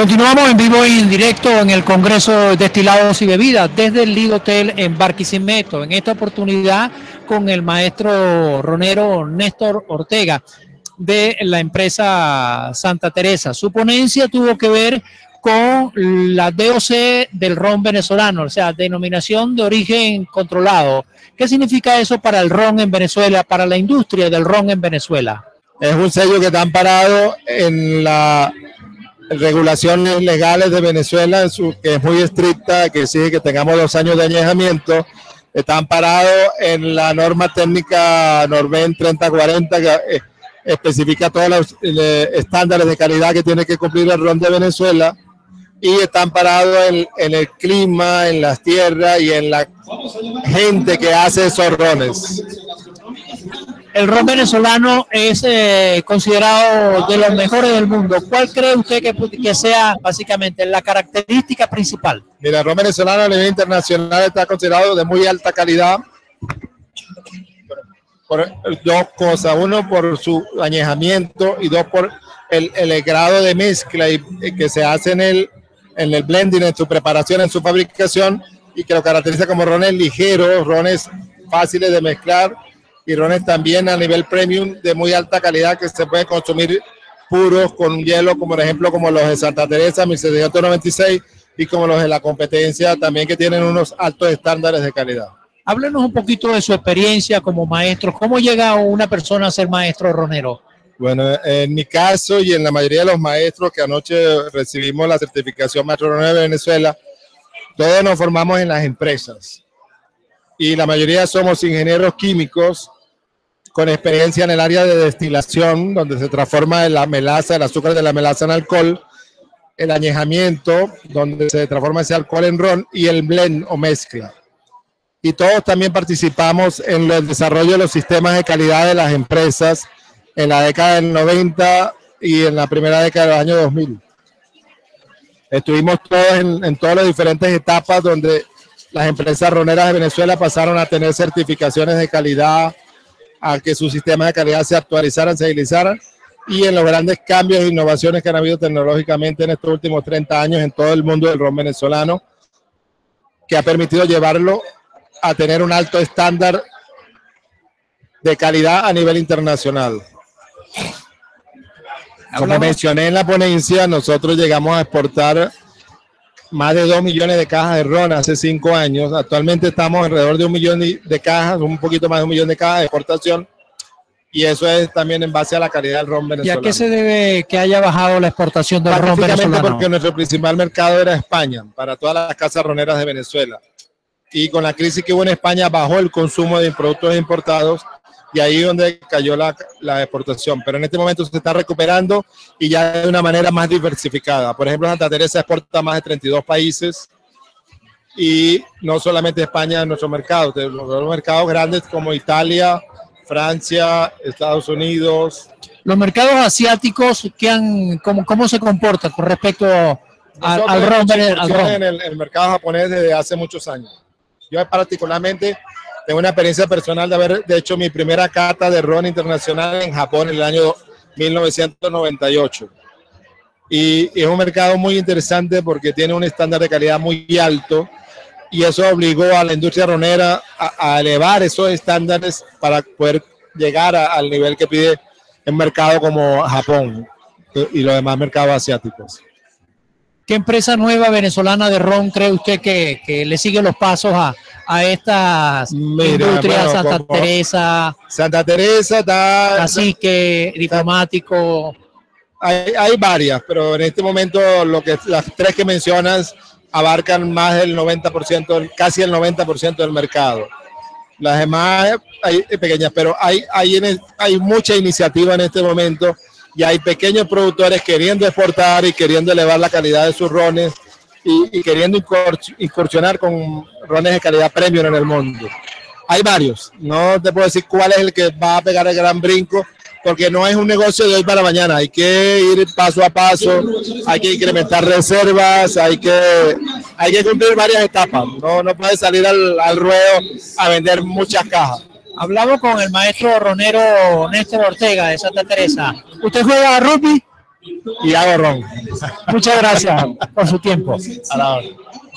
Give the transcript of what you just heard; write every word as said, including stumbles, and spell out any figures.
Continuamos en vivo y en directo en el Congreso de Destilados y Bebidas desde el Lido Hotel en Barquisimeto. En esta oportunidad con el maestro ronero Néstor Ortega de la empresa Santa Teresa. Su ponencia tuvo que ver con la D O C del ron venezolano, o sea, denominación de origen controlado. ¿Qué significa eso para el ron en Venezuela, para la industria del ron en Venezuela? Es un sello que está amparado en las regulaciones legales de Venezuela, que es muy estricta, que exige que tengamos dos años de añejamiento. Está amparado en la norma técnica Norben treinta cuarenta, que especifica todos los estándares de calidad que tiene que cumplir el ron de Venezuela. Y está amparado en, en el clima, en las tierras y en la gente que hace esos rones. El ron venezolano es eh, considerado de los mejores del mundo. ¿Cuál cree usted que, que sea básicamente la característica principal? Mira, el ron venezolano a nivel internacional está considerado de muy alta calidad por dos cosas. Uno, por su añejamiento, y dos, por el, el grado de mezcla y, que se hace en el, en el blending, en su preparación, en su fabricación, y que lo caracteriza como rones ligeros, rones fáciles de mezclar, y rones también a nivel premium de muy alta calidad que se pueden consumir puros con hielo, como por ejemplo como los de Santa Teresa mil setecientos noventa y seis y como los de la competencia también, que tienen unos altos estándares de calidad. Háblenos un poquito de su experiencia como maestro. ¿Cómo llega una persona a ser maestro ronero? Bueno, en mi caso y en la mayoría de los maestros que anoche recibimos la certificación Maestro Ronero de Venezuela, todos nos formamos en las empresas y la mayoría somos ingenieros químicos con experiencia en el área de destilación, donde se transforma la melaza, el azúcar de la melaza en alcohol, el añejamiento, donde se transforma ese alcohol en ron, y el blend o mezcla. Y todos también participamos en el desarrollo de los sistemas de calidad de las empresas en la década del noventa y en la primera década del año dos mil. Estuvimos todos en, en todas las diferentes etapas donde las empresas roneras de Venezuela pasaron a tener certificaciones de calidad, a que sus sistemas de calidad se actualizaran, se agilizaran, y en los grandes cambios e innovaciones que han habido tecnológicamente en estos últimos treinta años en todo el mundo del ron venezolano, que ha permitido llevarlo a tener un alto estándar de calidad a nivel internacional. Como mencioné en la ponencia, nosotros llegamos a exportar más de dos millones de cajas de ron hace cinco años. Actualmente estamos alrededor de un millón de cajas, un poquito más de un millón de cajas de exportación. Y eso es también en base a la calidad del ron venezolano. ¿Y a qué se debe que haya bajado la exportación del ron venezolano? Porque nuestro principal mercado era España, para todas las casas roneras de Venezuela. Y con la crisis que hubo en España, bajó el consumo de productos importados, y ahí es donde cayó la, la exportación. Pero en este momento se está recuperando y ya de una manera más diversificada. Por ejemplo, Santa Teresa exporta a más de treinta y dos países, y no solamente España es nuestro mercado, tenemos mercados grandes como Italia, Francia, Estados Unidos. Los mercados asiáticos, ¿qué han, cómo, ¿cómo se comportan con respecto a, al ron? Al ron? En el, el mercado japonés desde hace muchos años. Yo particularmente tengo una experiencia personal de haber de hecho mi primera cata de ron internacional en Japón en el año mil novecientos noventa y ocho. Y, y es un mercado muy interesante porque tiene un estándar de calidad muy alto, y eso obligó a la industria ronera a, a elevar esos estándares para poder llegar a, al nivel que pide un mercado como Japón y los demás mercados asiáticos. ¿Qué empresa nueva venezolana de ron cree usted que, que le sigue los pasos a, a estas Mira, industrias? Bueno, Santa Teresa. Santa Teresa está... Cacique, Diplomático. Hay, hay varias, pero en este momento lo que, las tres que mencionas abarcan más del noventa por ciento, casi el noventa por ciento del mercado. Las demás hay pequeñas, pero hay, hay, en el, hay mucha iniciativa en este momento, y hay pequeños productores queriendo exportar y queriendo elevar la calidad de sus rones y, y queriendo incursionar con rones de calidad premium en el mundo. Hay varios, no te puedo decir cuál es el que va a pegar el gran brinco, porque no es un negocio de hoy para mañana, hay que ir paso a paso, hay que incrementar reservas, hay que, hay que cumplir varias etapas, no, no puedes salir al, al ruedo a vender muchas cajas. Hablamos con el maestro ronero Néstor Ortega de Santa Teresa. ¿Usted juega a rugby? y hago ron. Muchas gracias por su tiempo. A la hora.